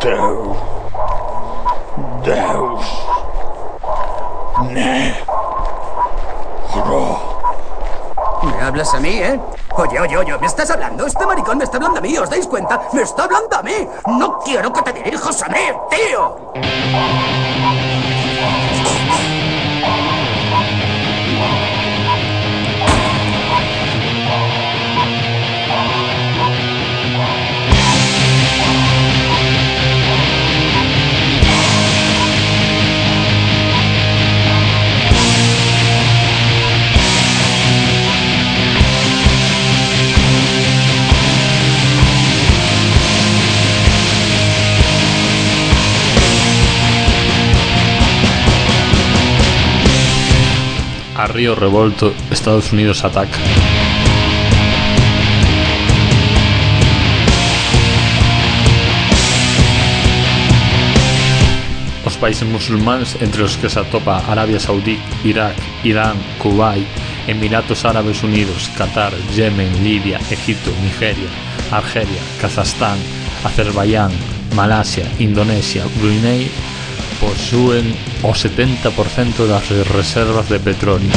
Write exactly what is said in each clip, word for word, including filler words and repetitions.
teu Deus negro. ¿Me hablas a mí, eh? Oye, oye, oye, ¿me estás hablando? Este maricón me está hablando a mí, ¿os dais cuenta? ¡Me está hablando a mí! ¡No quiero que te dirijas a mí, tío! A río revolto, Estados Unidos ataca. Os países musulmanes, entre os que se atopa Arabia Saudí, Irak, Irán, Kuwait, Emiratos Árabes Unidos, Qatar, Yemen, Libia, Egipto, Nigeria, Argelia, Kazajstán, Azerbaiyán, Malasia, Indonesia, Brunei, posúen o setenta por cento das reservas de petróleo.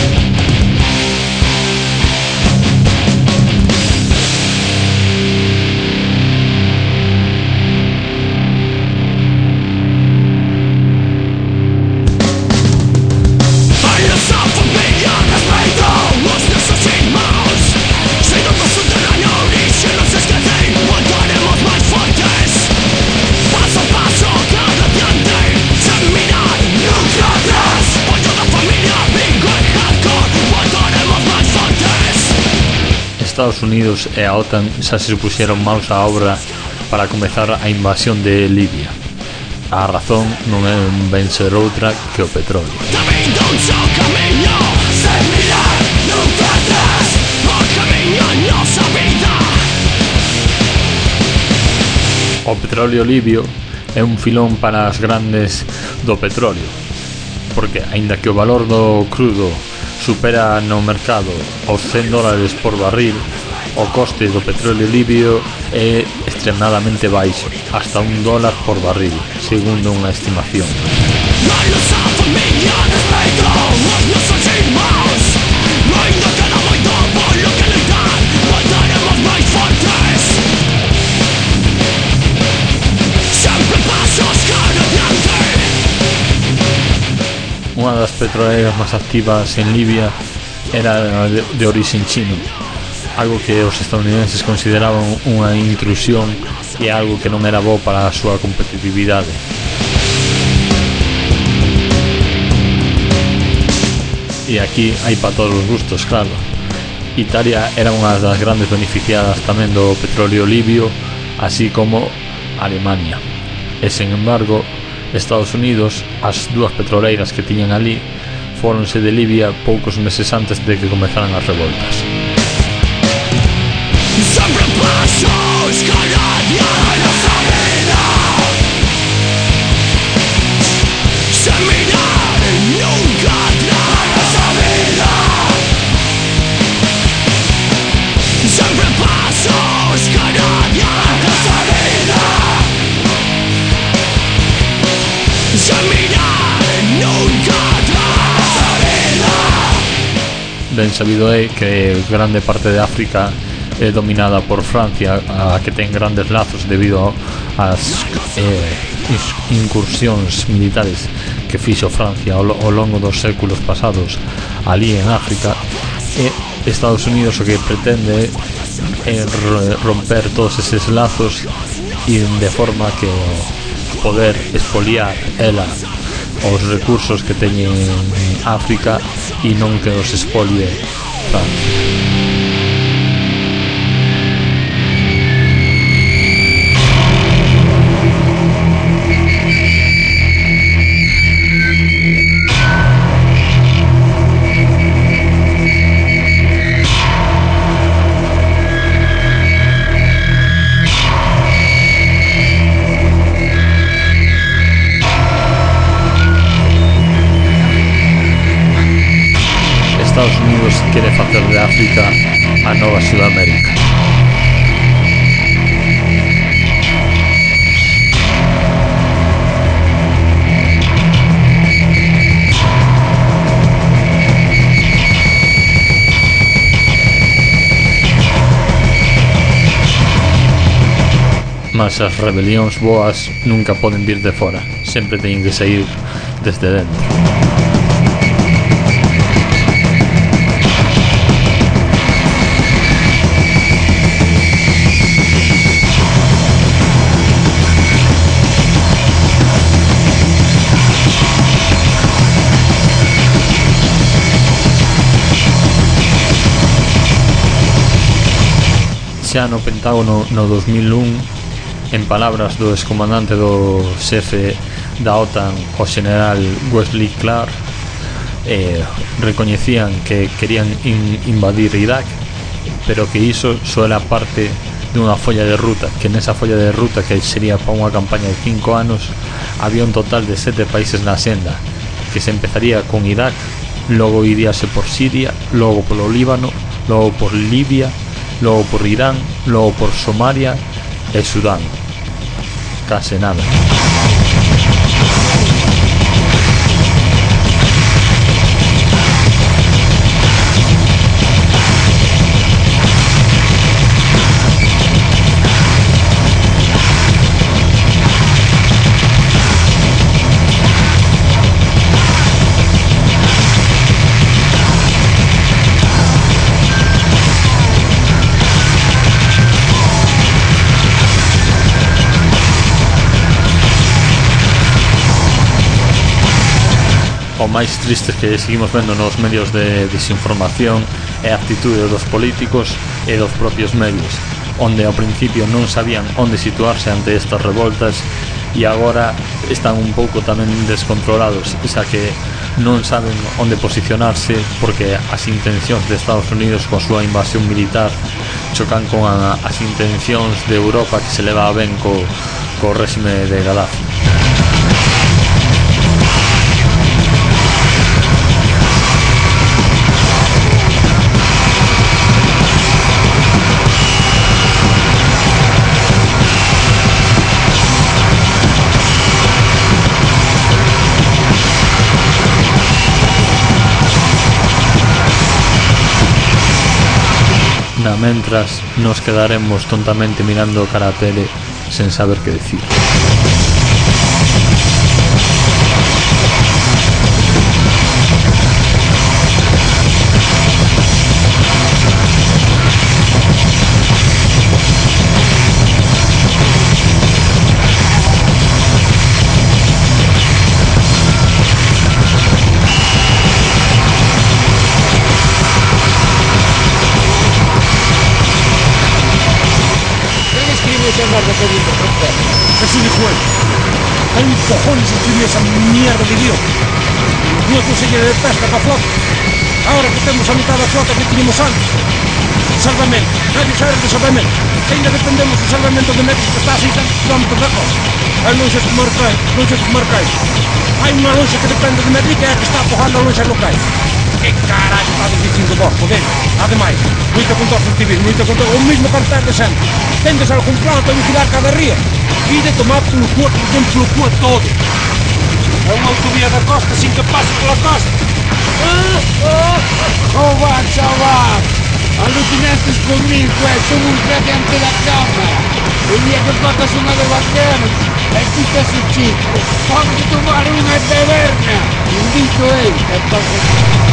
Estados Unidos e a OTAN xa se puxeron maus á obra para comezar a invasión de Libia. A razón non é ben ser outra que o petróleo. O petróleo libio é un filón para as grandes do petróleo, porque aínda que o valor do crudo supera no mercado os cen dólares por barril, o coste do petróleo libio é extremadamente baixo, hasta un dólar por barril, segundo unha estimación. Unha das petroleras máis activas en Libia era de, de orixen chino, algo que os estadounidenses consideraban unha intrusión e algo que non era bo para a súa competitividade. E aquí hai para todos os gustos, claro. Italia era unha das grandes beneficiadas tamén do petróleo libio, así como Alemania. E, sen embargo, Estados Unidos, as dúas petroleiras que tiñan ali, fóronse de Libia poucos meses antes de que comezaran as revoltas. Ben sabido é que grande parte de África é dominada por Francia, a que ten grandes lazos debido ás eh, incursións militares que fixo Francia ao, ao longo dos séculos pasados ali en África, e Estados Unidos o que pretende é romper todos eses lazos e de forma que poder expoliar ela os recursos que teñen África e non que os expolie Francia. Estados Unidos quere facer de África a nova Sudamérica. mas as rebelións boas nunca poden vir de fora, sempre teñen que sair desde dentro. Xa no Pentágono no dos mil un, en palabras do excomandante do xefe da OTAN, o general Wesley Clark, eh, recoñecían que querían in, invadir Irak, pero que iso só era parte dunha folla de ruta, que nesa folla de ruta, que sería para unha campaña de cinco anos, había un total de sete países na senda, que se empezaría con Irak, logo iríase por Siria, logo polo Líbano, logo por Libia, logo por Irán, logo por Somalia e Sudán. Case nada. O máis triste que seguimos vendo nos medios de desinformación é a actitude dos políticos e dos propios medios, onde ao principio non sabían onde situarse ante estas revoltas e agora están un pouco tamén descontrolados, xa que non saben onde posicionarse porque as intencións de Estados Unidos coa súa invasión militar chocan con a, as intencións de Europa, que se leva ben co, co réxime de Gaddafi. Na mentras, nos quedaremos tontamente mirando cara a tele sen saber que decir. Es un hijuelo. Hay un cojones escribir esa mierda de guión. No conseguir de pesca para flota. Ahora que tenemos a mitad da flota que teníamos antes. Salvamento. Nadie sabe de salvamento. Que ainda dependemos do salvamento de México, que está a seiscentos kilómetros da costa. Hai lonxas como Marcais. Lonxas como Marcais. Hai unha lonxa que depende de Madrid, que é a que está apojando a lonxas locais. Que caralho está dicindo vos, poder? Ademais, moita con todo o civismo, moita con todo o mismo cartel de sempre. Tendes algún plan para vigilar cada ría? E de tomar polo cu, den polo cu a todo. É unha autovía da costa sin que pase pola costa. Ah, ah, oh, va, chaval. Alucinaste conmigo, eh, son un creyente da cámara. El día que tocas unha de vaqueros, e quitas o chico. Vamos a tomar unha taberna. Bendito él, é para...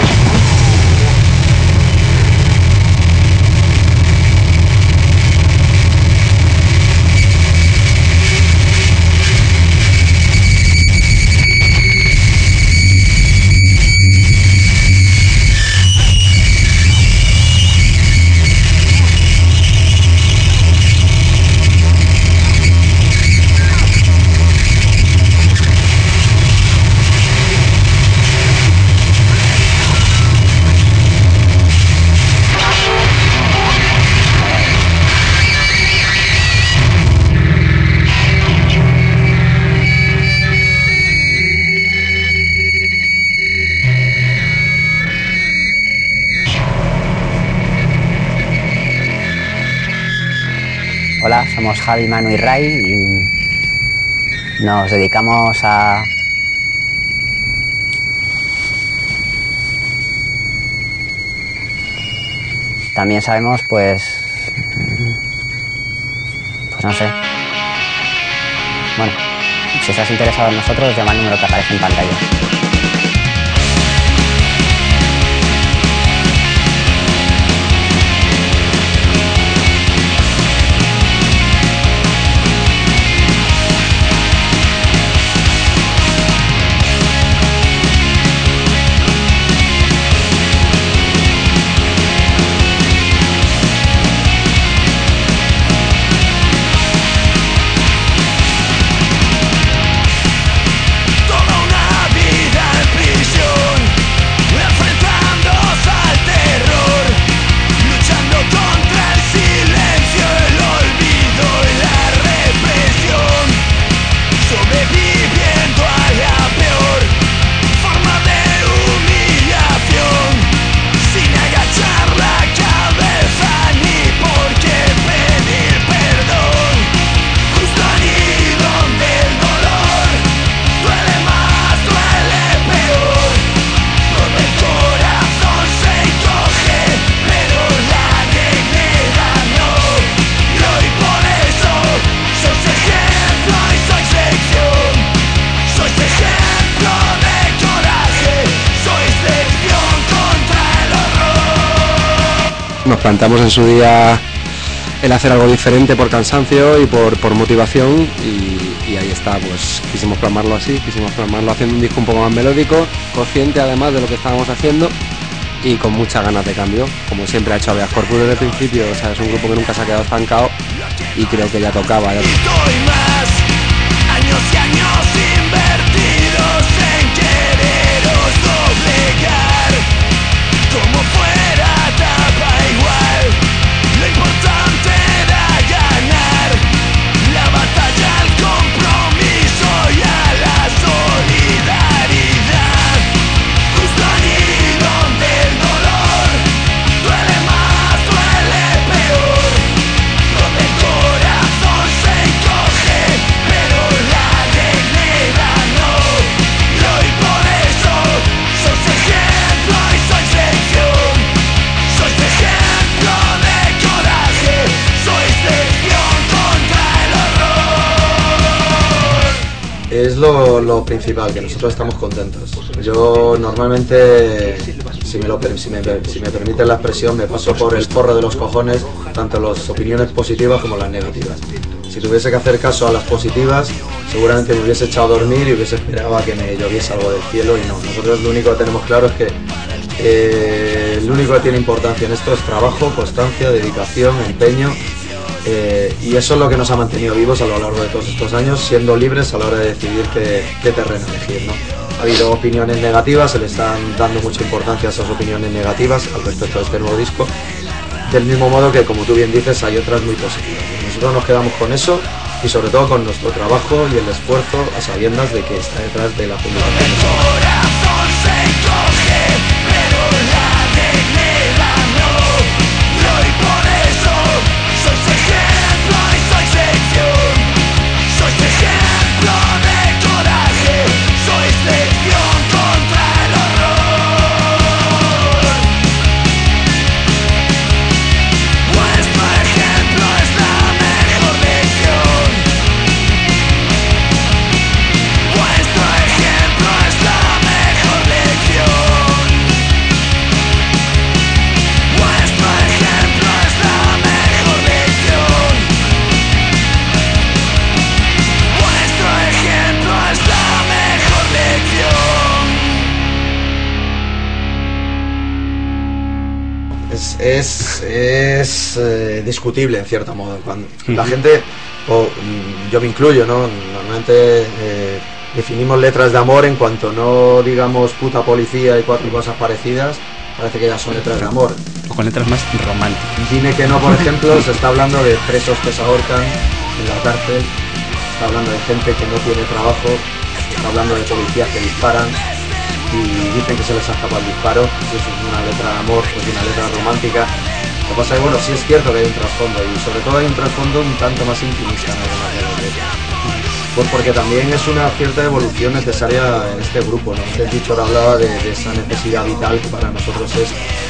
Hola, somos Javi, Manu y Ray y nos dedicamos a también sabemos pues pues no sé. Bueno, si estás interesado en nosotros, llama al número que aparece en pantalla. Nos planteamos en su día el hacer algo diferente por cansancio y por, por motivación y, y ahí está, pues quisimos plasmarlo así, quisimos plasmarlo haciendo un disco un poco más melódico, consciente además de lo que estábamos haciendo y con muchas ganas de cambio, como siempre ha hecho Habeas Corpus desde el principio. O sea, es un grupo que nunca se ha quedado estancado y creo que ya tocaba. Ya... Años y años invertidos en quereros doblegar, como fuera tapa igual, lo importante era ganar la batalla al compromiso y a la solidaridad, justo allí donde el dolor duele más, duele peor, donde el corazón se encoge pero la dignidad no, y hoy por eso sos ejemplo y sois lección, sois ejemplo de coraje, sois lección contra el horror. Es lo, lo principal, que nosotros estamos contentos. Yo normalmente, si me, lo, si, me, si me permiten la expresión, me paso por el forro de los cojones tanto las opiniones positivas como las negativas. Si tuviese que hacer caso a las positivas, seguramente me hubiese echado a dormir y hubiese esperado a que me lloviese algo del cielo, y no. Nosotros lo único que tenemos claro es que eh, lo único que tiene importancia en esto es trabajo, constancia, dedicación, empeño, eh, y eso es lo que nos ha mantenido vivos a lo largo de todos estos años, siendo libres a la hora de decidir qué, qué terreno elegir, ¿no? Ha habido opiniones negativas, se le están dando mucha importancia a esas opiniones negativas al respecto de este nuevo disco, del mismo modo que, como tú bien dices, hay otras muy positivas. Nosotros nos quedamos con eso y sobre todo con nuestro trabajo y el esfuerzo a sabiendas de que está detrás de la publicación. Corazón se encoge, pero la dignidad no, y hoy por eso sois ejemplo y sois lección, sois ejemplo de coraje, sois lección contra el horror. Vuestro ejemplo es la mejor lección, vuestro ejemplo es la mejor lección, vuestro ejemplo es la mejor lección, vuestro ejemplo es la mejor lección. Es, es, es eh, discutible en cierto modo. Cuando la gente, o mm, yo me incluyo, ¿no? Normalmente eh, definimos letras de amor en cuanto no digamos puta policía y cuatro cosas parecidas, parece que ya son letras de amor. O con letras más románticas. Dime que no, por ejemplo, se está hablando de presos que se ahorcan en la cárcel, se está hablando de gente que no tiene trabajo, se está hablando de policías que disparan y dicen que se les ha escapado el disparo. Si eso es una letra de amor, pues una letra romántica. Lo que pasa es que, bueno, sí es cierto que hay un trasfondo, y sobre todo hay un trasfondo un tanto más intimista en algunas de las letras. Pues porque también es una cierta evolución necesaria en este grupo, ¿no? Antes Víctor hablaba de, de esa necesidad vital que para nosotros es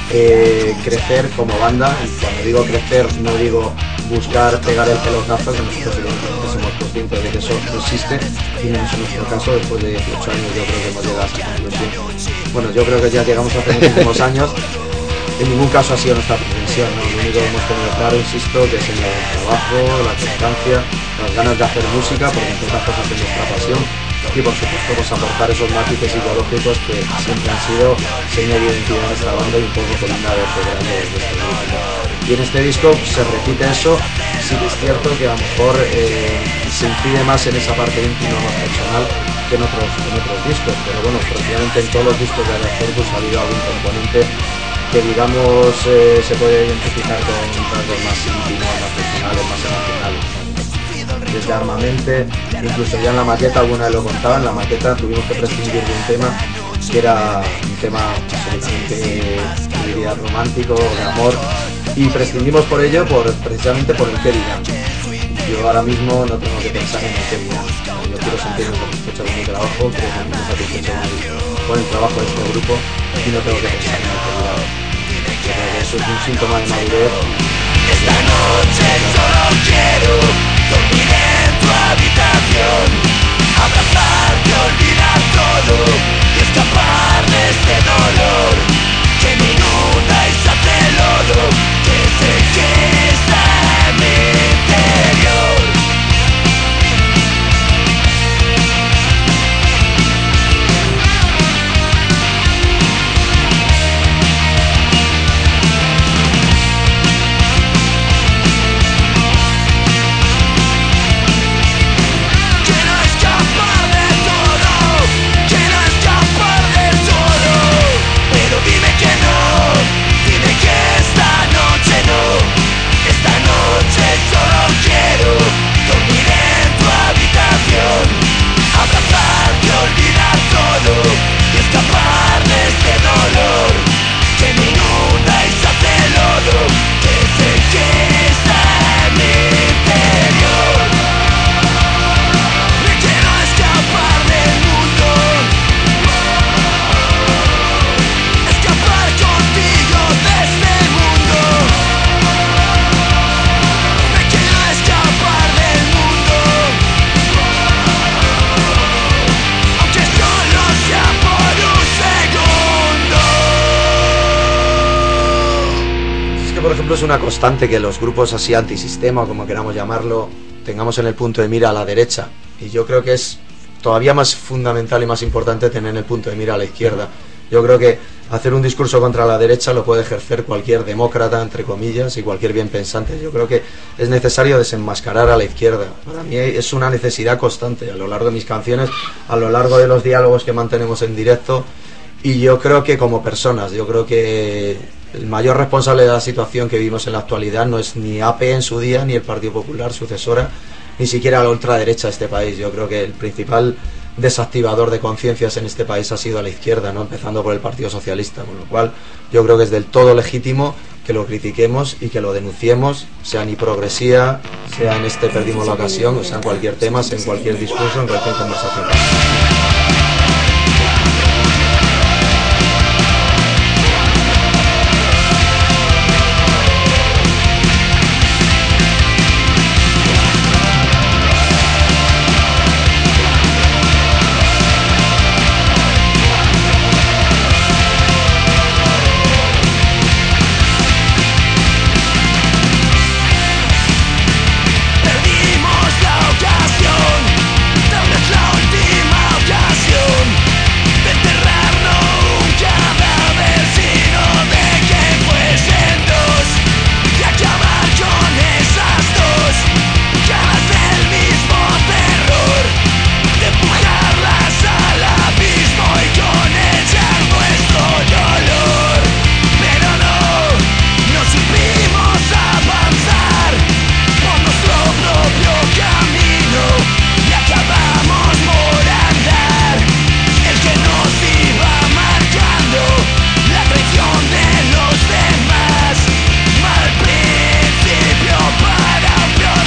eh, crecer como banda. Y cuando digo crecer no digo buscar pegar el pelotazo, que nosotros evidentemente somos conscientes de que eso no existe, y menos en nuestro caso, después de dieciocho años yo creo que hemos llegado a esa conclusión. Bueno, yo creo que ya llegamos hace muchísimos años. En ningún caso ha sido nuestra pretensión, ¿no? Lo único que hemos tenido claro, insisto, que es el trabajo, la constancia, las ganas de hacer música, porque entre otras cosas es nuestra pasión, y por supuesto pues aportar esos matices psicológicos que siempre han sido seña de identidad de esta banda y un poco columna vertebral de este grupo. Y en este disco se repite eso. Sí que es cierto que a lo mejor eh, se incide más en esa parte íntima, más personal, que en otros, en otros discos, pero bueno, prácticamente en todos los discos de Alex pues ha habido algún componente que digamos eh, se puede identificar con rasgos más íntimos, más personales, más emocionales. Desde Armamente, incluso ya en la maqueta, alguna vez lo contaba, en la maqueta tuvimos que prescindir de un tema que era un tema absolutamente, diría, romántico, de amor, y prescindimos por ello, por, precisamente por el que dirán. Yo ahora mismo no tengo que pensar en el que dirán. Yo quiero sentirme satisfecho con mi trabajo, quiero sentirme satisfecho con el trabajo de este grupo y no tengo que pensar en el que dirán. Yo creo que eso es un síntoma de madurez. Esta noche solo quiero dormir en tu habitación, abrazarte, olvidar todo y escapar de este dolor que me inunda y se hace lodo, que sé que está en mi interior. Abrazarte, olvidar todo y escapar de este dolor que me inunda y se hace lodo, que sé que está en mi interior. Me quiero escapar del mundo, escapar contigo de este mundo. Me quiero escapar del mundo, aunque solo sea por un segundo. Es que por ejemplo es una constante que los grupos así antisistema, o como queramos llamarlo, tengamos en el punto de mira a la derecha, y yo creo que es todavía más fundamental y más importante tener en el punto de mira a la izquierda. Yo creo que hacer un discurso contra la derecha lo puede ejercer cualquier demócrata, entre comillas, y cualquier bien pensante. Yo creo que es necesario desenmascarar a la izquierda. Para mí es una necesidad constante a lo largo de mis canciones, a lo largo de los diálogos que mantenemos en directo, y yo creo que como personas, yo creo que el mayor responsable de la situación que vivimos en la actualidad no es ni A P en su día, ni el Partido Popular sucesora, ni siquiera la ultraderecha de este país. Yo creo que el principal desactivador de conciencias en este país ha sido a la izquierda, ¿no? Empezando por el Partido Socialista, con lo cual yo creo que es del todo legítimo que lo critiquemos y que lo denunciemos, sea en hipocresía, sea en este Perdimos la Ocasión, o sea en cualquier tema, sea en cualquier discurso, en cualquier conversación. Perdimos la ocasión, tal vez la última ocasión, de enterrarnos un cadáver si no de que fuesen dos, y acabar con esas dos ganas del mismo terror, de empujarlas al abismo y con ellas nuestro dolor. Pero no, no supimos avanzar por nuestro propio camino y acabamos por andar el que nos iba marcando, la traición de los demás, mal principio para un peor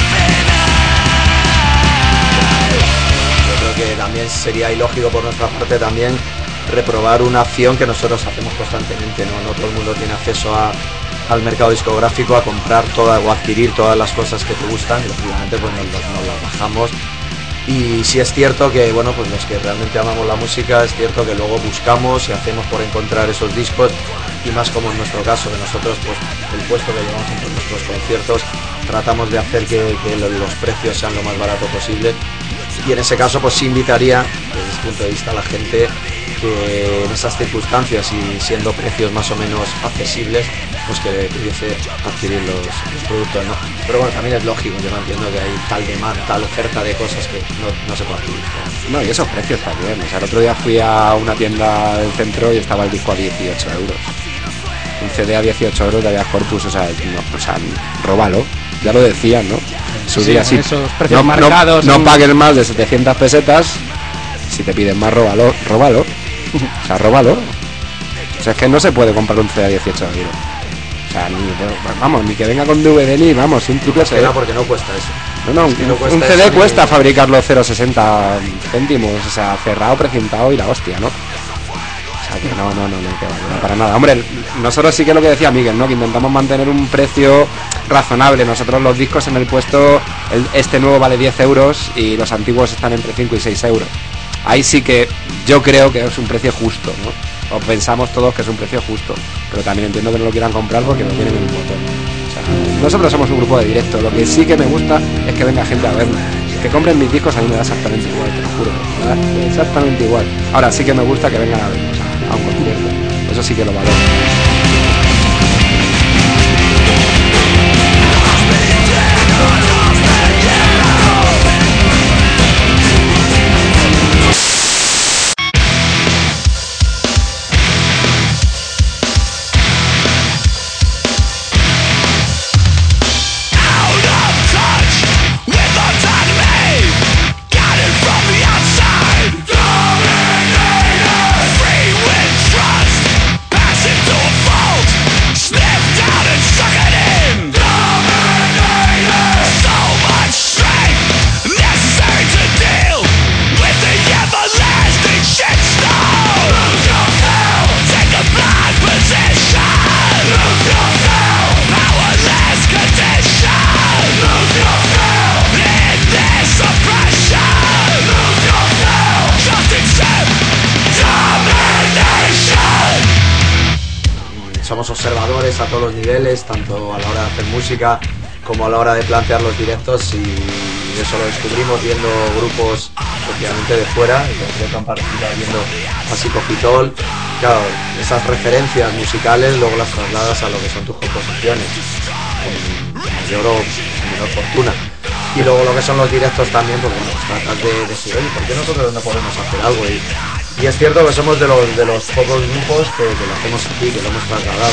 final. Yo creo que también sería ilógico por nuestra parte también reprobar una acción que nosotros hacemos constantemente, ¿no? No todo el mundo tiene acceso a, al mercado discográfico, a comprar toda o adquirir todas las cosas que te gustan, y lógicamente pues nos, nos las bajamos. Y sí es cierto que, bueno, pues los que realmente amamos la música, es cierto que luego buscamos y hacemos por encontrar esos discos, y más como en nuestro caso, que nosotros, pues el puesto que llevamos en nuestros conciertos, tratamos de hacer que, que los precios sean lo más barato posible, y en ese caso pues sí invitaría, desde ese punto de vista, a la gente que en esas circunstancias y siendo precios más o menos accesibles, pues que pudiese adquirir los, los productos, ¿no? Pero bueno, también es lógico, yo no entiendo que hay tal demanda, tal oferta de cosas que no, no se puede adquirir. No, y esos precios también. O sea, el otro día fui a una tienda del centro y estaba el disco a dieciocho euros. Un C D a dieciocho euros de Habeas Corpus, o sea, no, o sea, róbalo. Ya lo decían, ¿no? Su Sí, día sí. esos precios No, marcados. no, no en- pagues más de setecientas pesetas. Si te piden más, róbalo. Róbalo. O sea, róbalo. O sea, es que no se puede comprar un C D a dieciocho euros. O sea, ni, vamos, ni que venga con D V D ni, vamos, un triple C D. Pena porque no cuesta eso. No, no, Si no un, cuesta un C D eso, cuesta ni- fabricarlo cero coma sesenta céntimos, o sea, cerrado, precintado y la hostia, ¿no? O sea, que no, no, no, no, que va, no, para nada. Hombre, nosotros sí que lo que decía Miguel, ¿no? Que intentamos mantener un precio razonable. Nosotros los discos en el puesto, el- este nuevo vale diez euros y los antiguos están entre cinco y seis euros. Ahí sí que yo creo que es un precio justo, ¿no? O pensamos todos que es un precio justo, pero también entiendo que no lo quieran comprar porque no tienen el botón. O sea, nosotros somos un grupo de directo, lo que sí que me gusta es que venga gente a vernos. Que compren mis discos a mí me da exactamente igual, te lo juro, me da exactamente igual. Ahora sí que me gusta que vengan a vernos a, a un concierto, eso sí que lo valoro. Somos observadores a todos los niveles, tanto a la hora de hacer música como a la hora de plantear los directos, y eso lo descubrimos viendo grupos efectivamente de fuera, y concreto en particular viendo a Psicofitol. Claro, esas referencias musicales luego las trasladas a lo que son tus composiciones, con mayor o menor fortuna. Y luego lo que son los directos también, pues bueno, pues tratas de decir, oye, ¿por qué nosotros no podemos hacer algo? Y, y es cierto que somos de los, de los pocos grupos que, que lo hacemos aquí, que lo hemos trasladado.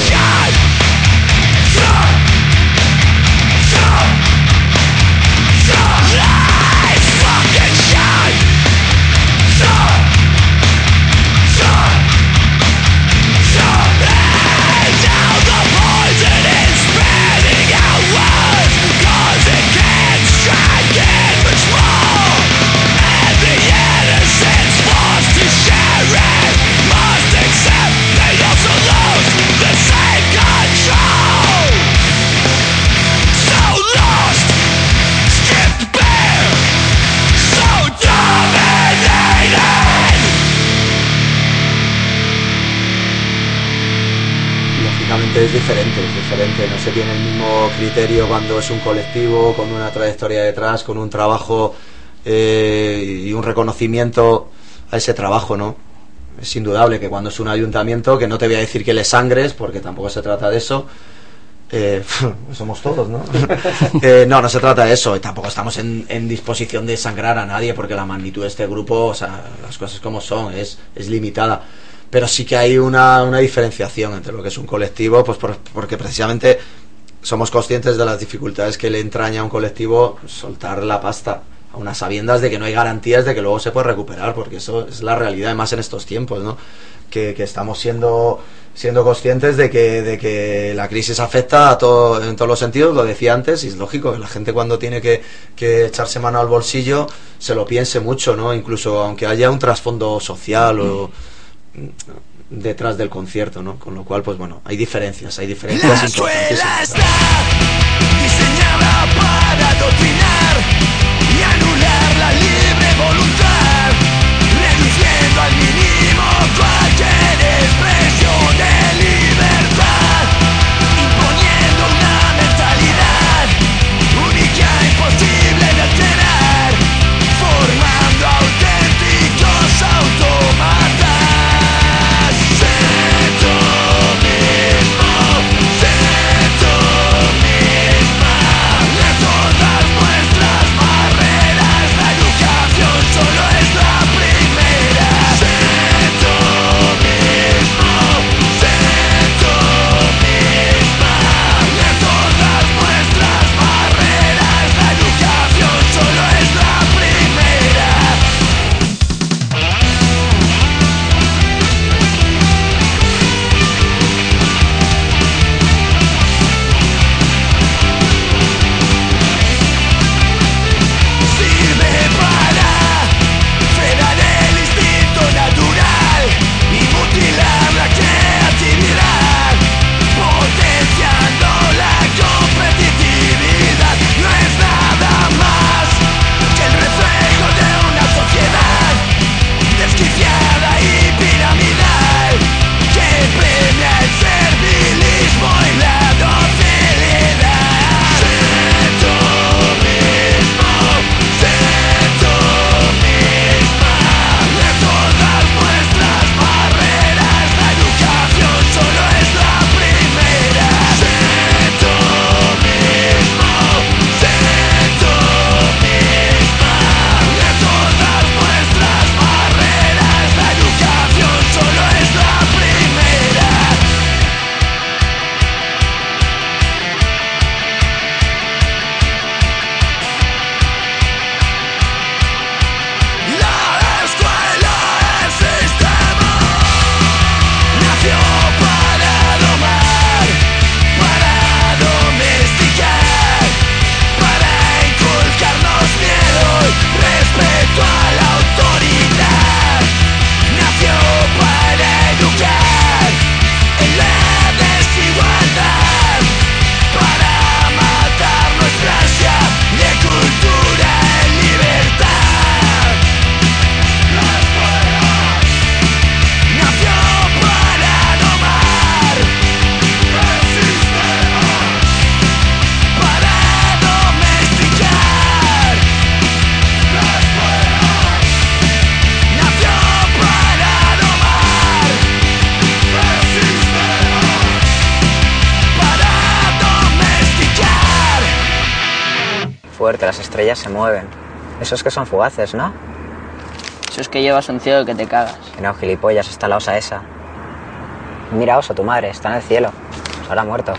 Es diferente, es diferente, no se tiene el mismo criterio cuando es un colectivo con una trayectoria detrás, con un trabajo eh, y un reconocimiento a ese trabajo, ¿no? Es indudable que cuando es un ayuntamiento, que no te voy a decir que le sangres, porque tampoco se trata de eso, eh, somos todos, ¿no? eh, no, no se trata de eso, y tampoco estamos en, en disposición de sangrar a nadie, porque la magnitud de este grupo, o sea, las cosas como son, es, es limitada. Pero sí que hay una, una diferenciación entre lo que es un colectivo, pues por, porque precisamente somos conscientes de las dificultades que le entraña a un colectivo soltar la pasta, a unas sabiendas de que no hay garantías de que luego se puede recuperar, porque eso es la realidad, además en estos tiempos, ¿no? Que, que estamos siendo siendo conscientes de que, de que la crisis afecta a todo, en todos los sentidos, lo decía antes, y es lógico que la gente cuando tiene que, que echarse mano al bolsillo se lo piense mucho, ¿no? Incluso aunque haya un trasfondo social o... detrás del concierto, ¿no? Con lo cual, pues bueno, hay diferencias, hay diferencias La escuela importantísimas. está diseñada para adoctrinar y anular la libre voluntad, reduciendo al mínimo cualquier expresión de libertad, imponiendo una mentalidad única e imposible de alterar, formando auténticos autómatas. Sé tú mismo, sé tú misma, de todas nuestras barreras la educación solo es la primera. Sé tú mismo, sé tú misma, de todas nuestras barreras la educación solo es la primera. Sirve para frenar el instinto natural y mutilar la creatividad, potenciando la competitividad. No es nada más que el reflejo de una sociedad desquiciada y piramidal que premia el servilismo y la docilidad. Sé tú mismo, sé tú misma, de todas nuestras barreras la educación solo es la primera. Sé tú mismo, sé tú misma, de todas nuestras barreras la educación solo es la primera. La escuela es sistema, nació para domar, para domesticar, para inculcarnos miedo y respeto a la autoridad. Nació para educar en la desigualdad, para matar nuestra ansia de cultura en libertad. La escuela nació para domar el sistema, para domesticar. La escuela nació para domar el sistema, para domesticar. Fuerte, las estrellas se mueven. Esos que son fugaces, ¿no? Eso es que llevas un cielo que te cagas. Que no, gilipollas, está la osa esa. Mira, oso, tu madre, está en el cielo. Se habrá muerto.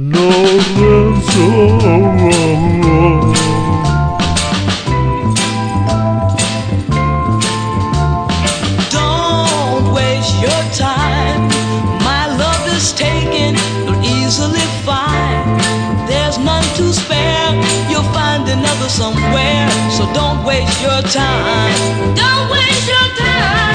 Don't waste your time. My love is taken, you'll easily find. There's none to spare. You'll find another somewhere. So don't waste your time. Don't waste your time.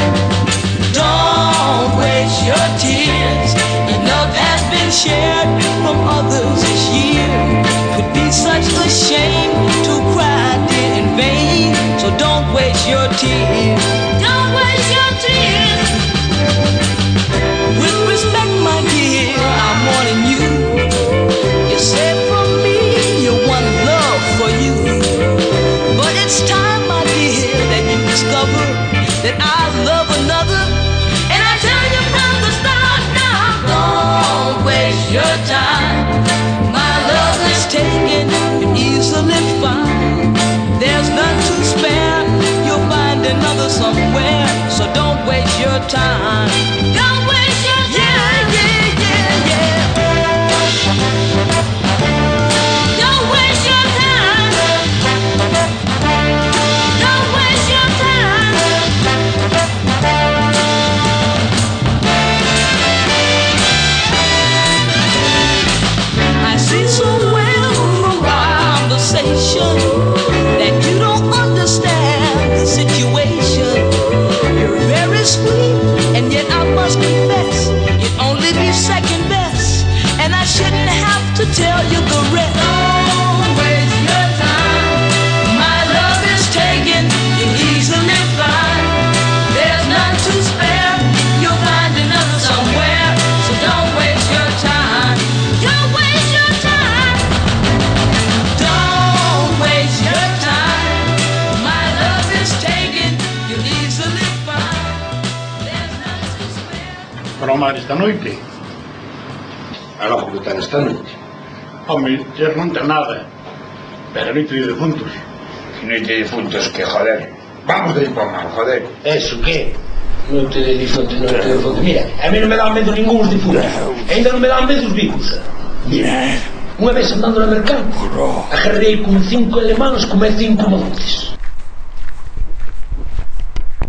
Don't waste your tears. Enough has been shared from others this year. Could be such a shame to cry dear in vain. So don't waste your tears. Don't waste your tears. With respect, my dear, I'm warning you. You said from me you want love for you. But it's time, my dear, that you discover that I love another. And I tell you from the start now, don't waste your time. My love is taken, you easily find. There's none to spare, you'll find another somewhere. So don't waste your time. Don't waste your time. Yeah, yeah, yeah, yeah. Don't waste your time. Don't waste your time. I see so well from our conversation that you don't understand the situation. You're very sweet and tomar esta noite? A logo que tal esta noite? Home, es non ten nada. Pero noite de defuntos. Noite de defuntos que, joder. Vamos de ir por mal, joder. Eso, que? Noite de defuntos, noite de defuntos. Mira, a mí non me dan medo ningún os difuntos. Ainda non me dan medo os vivos. Mira, unha vez andando na mercante, agarrei con cinco alemanos como cinco montes.